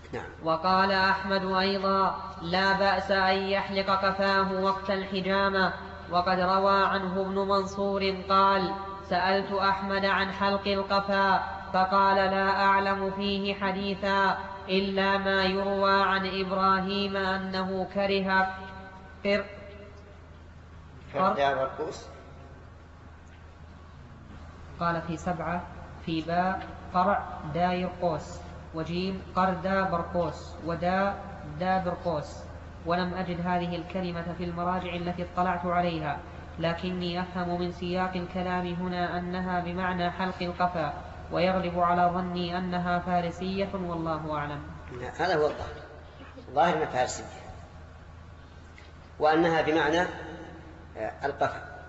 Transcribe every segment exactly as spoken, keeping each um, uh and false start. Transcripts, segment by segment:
نعم. وقال أحمد أيضا لا بأس أن يحلق قفاه وقت الحجامة. وقد روى عنه ابن منصور قال سألت أحمد عن حلق القفا فقال لا أعلم فيه حديثا إلا ما يروى عن إبراهيم أنه كره قر قر قال في سبعة في باء قرع دا يرقوس وجيم قردا برقوس ودا دا برقوس. ولم أجد هذه الكلمة في المراجع التي اطلعت عليها، لكني أفهم من سياق الكلام هنا أنها بمعنى حلق القفا، ويغلب على ظني أنها فارسية والله أعلم. هذا هو الظاهر، ظاهر أنها فارسية وأنها بمعنى القفا.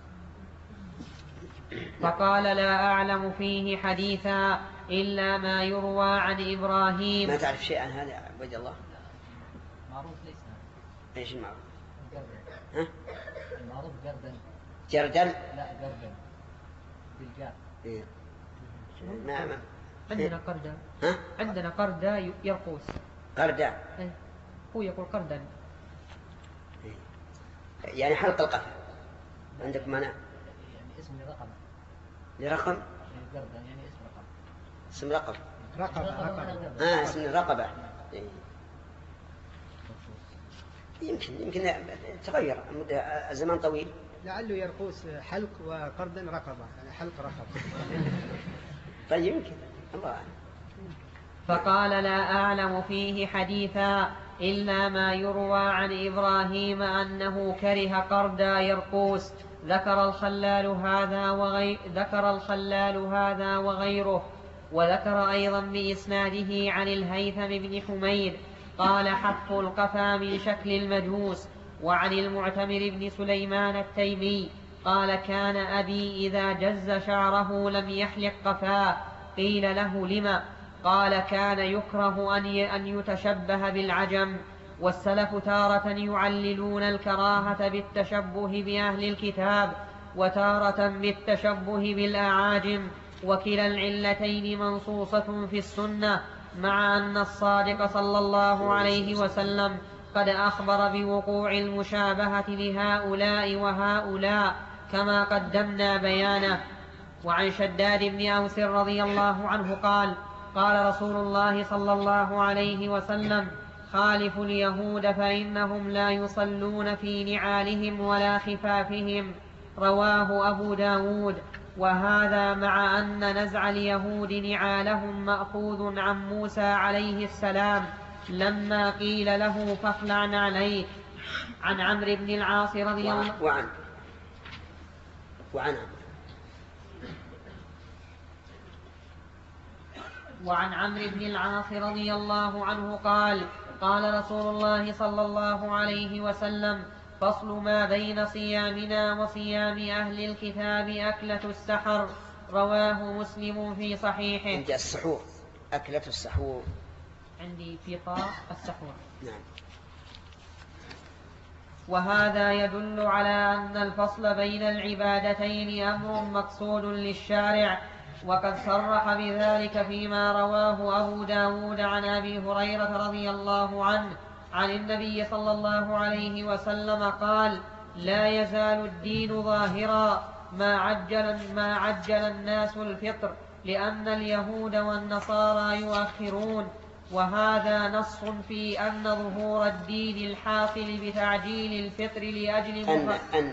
فقال لا أعلم فيه حديثا إلا ما يروى عن إبراهيم. ما تعرف شيء عن هذا عبد الله؟ معروف ليس. ايش المعروف؟ ها؟ المعروف جردل. جردل؟ لا جردل بالجاء. إيه. نعم. عندنا قردا. ها؟ عندنا قردا يرقوس. قردا. إيه. هو يقول قردا. إيه. يعني حلق القفا. عندك معنى؟ يعني اسم لرقبة. لرقم؟ يعني جردل يعني اسم رقبة. اسم رقبة. رقبة. رقبة. آه اسم الرقبة. إيه. يمكن يمكن تغير الزمان طويل. لعله يرقوس حلق وقردا رقبة، يعني حلق رقبة. طيب يمكن الله أعلم. فقال لا أعلم فيه حديثا إلا ما يروى عن إبراهيم أنه كره قردا يرقوس. ذكر الخلال هذا وغير ذكر الخلال هذا وغيره. وذكر أيضا بإسناده عن الهيثم بن حميد قال حف القفا من شكل المجوس. وعن المعتمر بن سليمان التيمي قال كان أبي إذا جز شعره لم يحلق قفاه. قيل له لما؟ قال كان يكره أن يتشبه بالعجم. والسلف تارة يعللون الكراهة بالتشبه بأهل الكتاب وتارة بالتشبه بالأعاجم، وكلا العلتين منصوصة في السنة، مع أن الصادق صلى الله عليه وسلم قد أخبر بوقوع المشابهة لهؤلاء وهؤلاء كما قدمنا بيانه. وعن شداد بن أوس رضي الله عنه قال قال رسول الله صلى الله عليه وسلم خالفوا اليهود فإنهم لا يصلون في نعالهم ولا خفافهم. رواه أبو داود. وهذا مع أن نزع اليهود نعالهم مأخوذ عن موسى عليه السلام لما قيل له فاخلع عليك. عن عمرو بن العاص رضي الله وعن وعن وعن عمرو بن العاص رضي الله عنه قال قال رسول الله صلى الله عليه وسلم فصل ما بين صيامنا وصيام أهل الكتاب أكلة السحر. رواه مسلم في صحيحه. عندي السحور أكلة السحور. عندي في طاء السحور. نعم. وهذا يدل على أن الفصل بين العبادتين أمر مقصود للشارع، وقد صرح بذلك فيما رواه أبو داود عن أبي هريرة رضي الله عنه عن النبي صلى الله عليه وسلم قال لا يزال الدين ظاهرا ما عجل, ما عجل الناس الفطر لأن اليهود والنصارى يؤخرون. وهذا نص في أن ظهور الدين الحاصل بتعجيل الفطر لأجل أن أن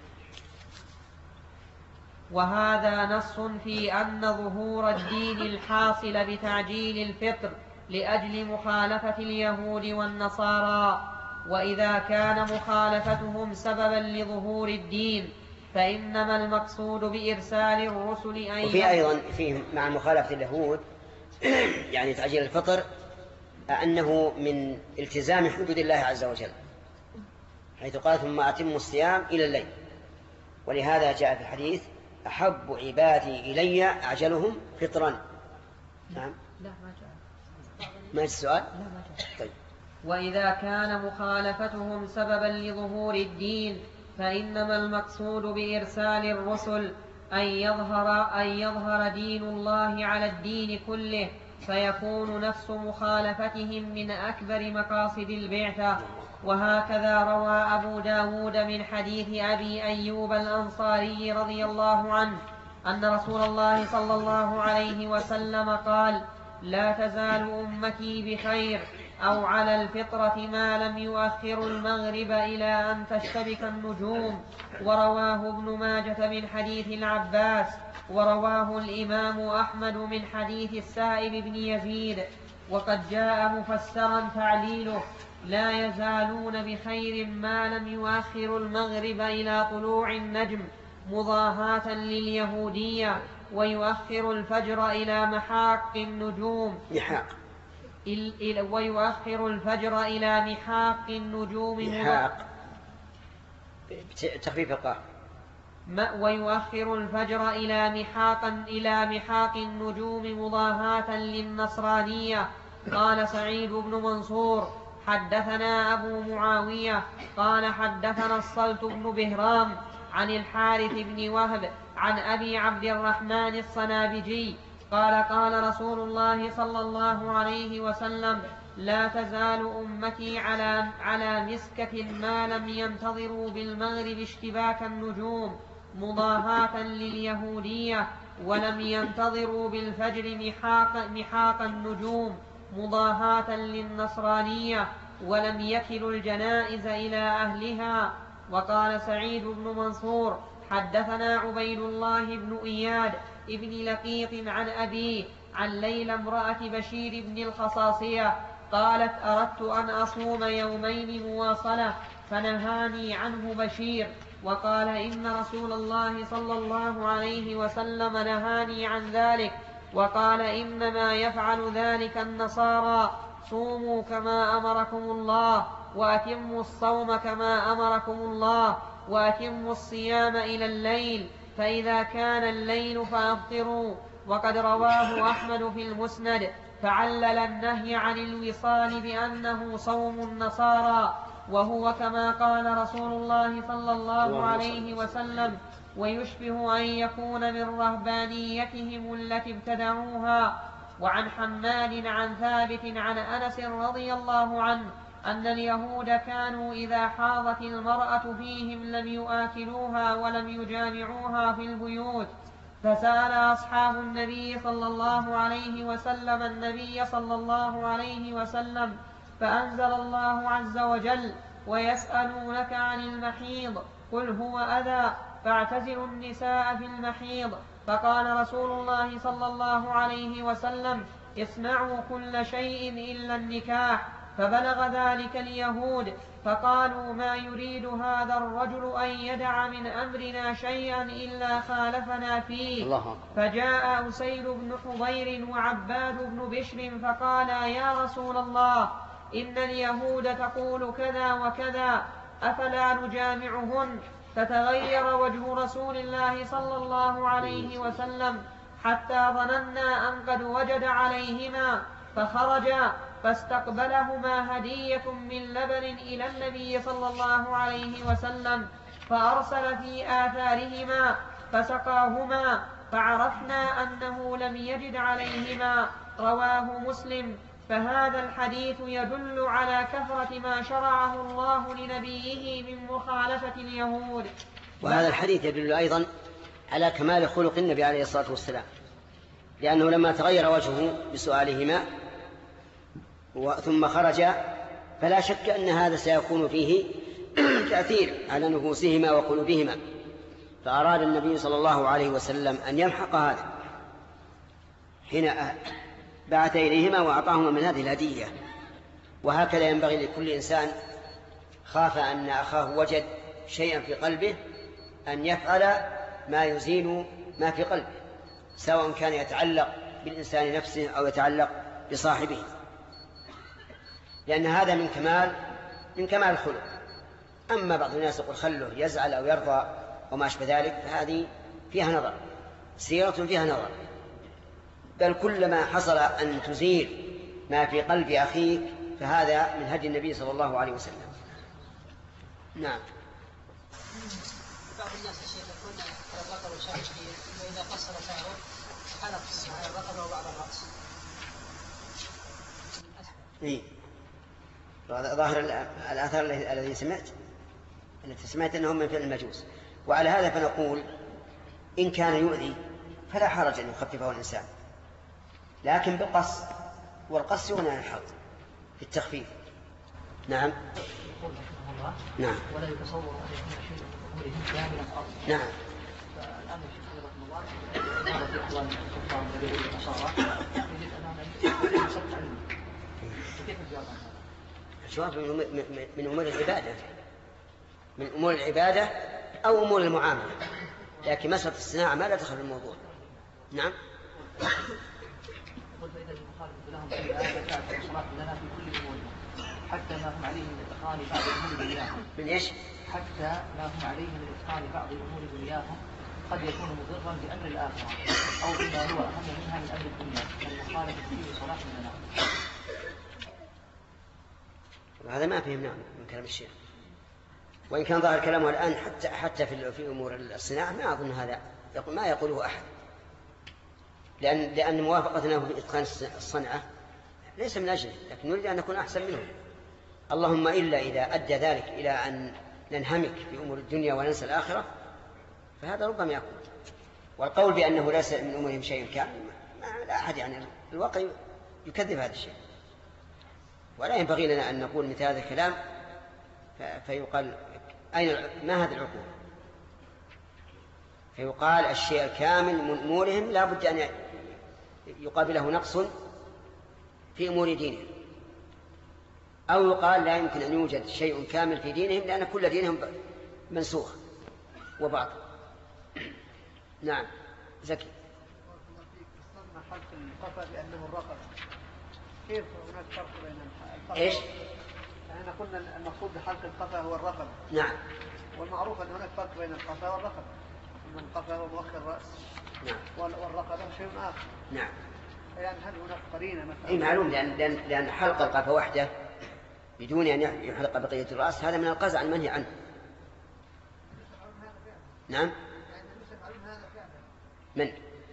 وهذا نص في أن ظهور الدين الحاصل بتعجيل الفطر لأجل مخالفة اليهود والنصارى. وإذا كان مخالفتهم سببا لظهور الدين فإنما المقصود بإرسال الرسل أن وفي أيضا فيه مع مخالفة اليهود يعني تعجيل الفطر أنه من التزام حدود الله عز وجل، حيث قال ثم أتموا الصيام إلى الليل. ولهذا جاء في الحديث أحب عبادي إلي أعجلهم فطرا. نعم. لا ما جاء. ما السؤال؟ لا ما جاء. طيب. وإذا كان مخالفتهم سببا لظهور الدين فإنما المقصود بإرسال الرسل أن يظهر, أن يظهر دين الله على الدين كله فيكون نفس مخالفتهم من أكبر مقاصد البعثة. وهكذا روى أبو داود من حديث أبي أيوب الأنصاري رضي الله عنه أن رسول الله صلى الله عليه وسلم قال: لا تزال أمتي بخير أو على الفطرة ما لم يؤخروا المغرب إلى أن تشتبك النجوم. ورواه ابن ماجة من حديث العباس، ورواه الإمام أحمد من حديث السائب بن يزيد. وقد جاء مفسرا تعليله: لا يزالون بخير ما لم يؤخروا المغرب إلى طلوع النجم مضاهاة لليهودية، ويؤخر الفجر إلى محاق النجوم محاق ويؤخر الفجر إلى محاق النجوم محاق تخفيف القاف ويؤخر الفجر إلى محاق إلى محاق النجوم مضاهاة للنصرانية. قال سعيد بن منصور: حدثنا أبو معاوية قال حدثنا الصلت بن بهرام عن الحارث بن وهب عن أبي عبد الرحمن الصنابجي قال: قال رسول الله صلى الله عليه وسلم: لا تزال أمتي على, على مسكة ما لم ينتظروا بالمغرب اشتباك النجوم مضاهاة لليهودية، ولم ينتظروا بالفجر محاق, محاق النجوم مضاهاة للنصرانية، ولم يكلوا الجنائز إلى أهلها. وقال سعيد بن منصور: حدثنا عبيد الله بن إياد ابن لقيط عن أبيه عن ليلى امرأة بشير بن الخصاصية قالت: أردت أن أصوم يومين مواصلة فنهاني عنه بشير، وقال: إن رسول الله صلى الله عليه وسلم نهاني عن ذلك، وقال: إنما يفعل ذلك النصارى، صوموا كما أمركم الله، وأتموا الصوم كما أمركم الله، وأتموا الصيام إلى الليل، فإذا كان الليل فأفطروا. وقد رواه أحمد في المسند فعلل النهي عن الوصال بأنه صوم النصارى، وهو كما قال رسول الله صلى الله عليه وسلم: ويشبه أن يكون من رهبانيتهم التي ابتدعوها. وعن حماد عن ثابت عن أنس رضي الله عنه أن اليهود كانوا إذا حاضت المرأة فيهم لم يؤكلوها ولم يجامعوها في البيوت، فسأل أصحاب النبي صلى الله عليه وسلم النبي صلى الله عليه وسلم فأنزل الله عز وجل: ويسألونك عن المحيض قل هو أذى فاعتزلوا النساء في المحيض. فقال رسول الله صلى الله عليه وسلم: اصنعوا كل شيء إلا النكاح. فبلغ ذلك اليهود فقالوا: ما يريد هذا الرجل أن يدع من أمرنا شيئا إلا خالفنا فيه. فجاء أسيد بن حضير وعباد بن بشر فقالا: يا رسول الله، إن اليهود تقول كذا وكذا، أفلا نجامعهن؟ فتغير وجه رسول الله صلى الله عليه وسلم حتى ظننا أن قد وجد عليهما، فخرجا فاستقبلهما هدية من لبن إلى النبي صلى الله عليه وسلم، فأرسل في آثارهما فسقاهما، فعرفنا أنه لم يجد عليهما. رواه مسلم. فهذا الحديث يدل على كثرة ما شرعه الله لنبيه من مخالفة اليهود. وهذا الحديث يدل أيضا على كمال خلق النبي عليه الصلاة والسلام، لأنه لما تغير وجهه بسؤالهما ثم خرج فلا شك أن هذا سيكون فيه تأثير على نفوسهما وقلوبهما، فأراد النبي صلى الله عليه وسلم أن يمحق هذا حين بعث إليهما وأعطاهما من هذه الهدية. وهكذا ينبغي لكل إنسان خاف أن أخاه وجد شيئا في قلبه أن يفعل ما يزيل ما في قلبه، سواء كان يتعلق بالإنسان نفسه أو يتعلق بصاحبه، لأن هذا من كمال من كمال الخلق. أما بعض الناس يقول خله يزعل أو يرضى وما أشبه ذلك، فهذه فيها نظر، سيرة فيها نظر. بل كلما حصل أن تزيل ما في قلب أخيك فهذا من هدي النبي صلى الله عليه وسلم. نعم. بعض الناس الشيخ يقول الرقبة شعر كثير، وإذا قصر شعره حلق على الرقبة وبعض الرأس، إيه؟ ظاهر الآثار الذي سمعت التي سمعت أنهم من فعل المجوس. وعلى هذا فنقول إن كان يؤذي فلا حرج أن يخففه الإنسان، لكن بالقص، والقص يغني عن الحظ في التخفيف. نعم. نعم. ولا يتصور أن يكون شيء من أمورهم كاملا أصلا. نعم. فالآن الشيخ رحمه الله هذا في أحوال الكفار الذين النصارى يجد أمامنا مسألة علم. فكيف الجواب عن هذا؟ الجواب من أمور العبادة، من أمور العبادة أو أمور المعاملة، لكن مسألة الصناعة ما لا تدخل في الموضوع. نعم. قلت فإذا المخالفة لهم في هذا كانت الصلاة لنا في كل أمورهم حتى ما هم عليه من إتقان بعض أمور دنياهم. من إيش؟ حتى ما هم عليه من إتقان بعض أمور دنياهم قد يكون مضرا بأمر الآخرة أو بما هو أهم منها من أمر الدنيا، فالمخالفة فيه صلاة لنا. هذا ما فهمناه من كلام الشيخ، وإن كان ظاهر كلامه الآن حتى حتى في في أمور الصناعة ما أظن هذا ما يقوله أحد، لأن لأن موافقتنا في إتقان الصنعة ليس من أجله، لكن نريد أن نكون أحسن منهم. اللهم إلا إذا أدى ذلك إلى أن ننهمك في أمور الدنيا وننسى الآخرة فهذا ربما يكون. والقول بأنه ليس من أمورهم شيء كامل لا أحد، يعني الواقع يكذب هذا الشيء، ولا ينبغي لنا أن نقول مثل هذا الكلام فيقال أين ما هذا العقول، فيقال الشيء الكامل من أمورهم لا بد أن يقابله نقص في أمور دينهم، أو يقال لا يمكن أن يوجد شيء كامل في دينهم لأن كل دينهم منسوخ وباطل. نعم. زكي. استثنى حلق القفا بأنه الرقبة، كيف هناك فرق بين القفا؟ إيش؟ يعني قلنا المقصود بحلق القفا هو الرقبة. نعم. والمعروف أن هناك فرق بين القفا والرقبة، أن القفا هو مؤخر الرأس. نعم. والرقبة شيء آخر. نعم. يعني هل هناك قرينة مثلا؟ أي معلوم، لأن لأن لأن حلق القفا وحده بدون أن يحلق بقية الرأس هذا من القزع المنهي عنه. نعم. من؟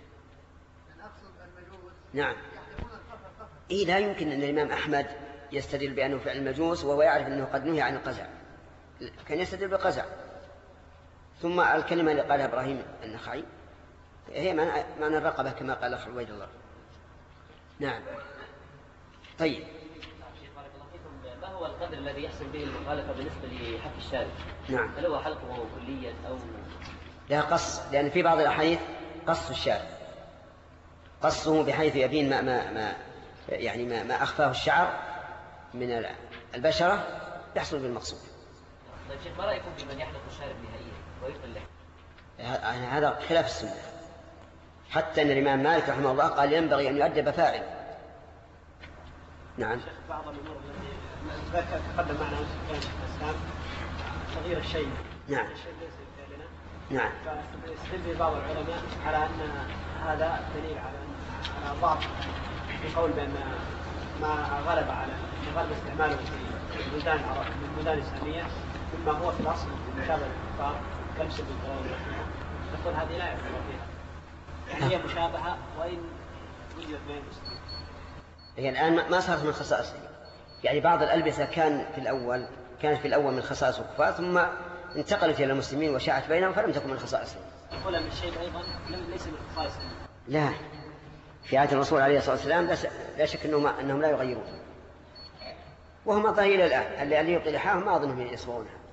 نعم. إيه لا يمكن أن الإمام أحمد يستدل بأنه فعل المجوس وهو يعرف أنه قد نهي عن القزع، كان يستدل بالقزع. ثم الكلمة اللي قالها إبراهيم النخعي هي معنى الرقبة كما قال أخ عبيد الله. نعم. طيب. ما هو القدر الذي يحصل به المخالفة بالنسبة لحق الشارع؟ نعم. هل هو حلقه كليا أو لا قص؟ لأن في بعض الأحاديث قص الشارع، قصه بحيث يبين ما ما ما يعني ما, ما أخفاه الشعر من البشرة يحصل بالمقصود. طيب شيخ، ما رأيكم بمن يحلق الشارع نهائيا ويقل له؟ هذا خلاف السنة، حتى أن الإمام مالك رحمه الله قال ينبغي أن يؤدب فاعل. نعم. بعض الأمور التي تقدم معنا في الإسلام تغيير الشيء. نعم. الشيء ليس بفعلنا. نعم. فيستدل بعض العلماء على أن هذا دليل على على ضعف في قول بأن ما غلب على غلب استعماله في البلدان في البلدان الإسلامية مما هو في الأصل مشابه للكفار كلبس بالقرآن والسنة، نقول هذه لا يعتبر فيها، يعني هي مشابهة وإن وجدت بين المسلمين. هي الآن ما صارت من خصائص، يعني بعض الألبسة كان في الأول كانت في الأول من خصائص الكفار ثم انتقلت إلى المسلمين وشاعت بينهم فلم تكن من خصائصهم. يقول أن الشيء أيضا ليس من خصائصهم. لا، في عهد الرسول عليه الصلاة والسلام لا شك أنهم, أنهم لا يغيرون، وهم ظاهرين الآن اللي يبطل لحاهم ما أظنهم يصبرونها.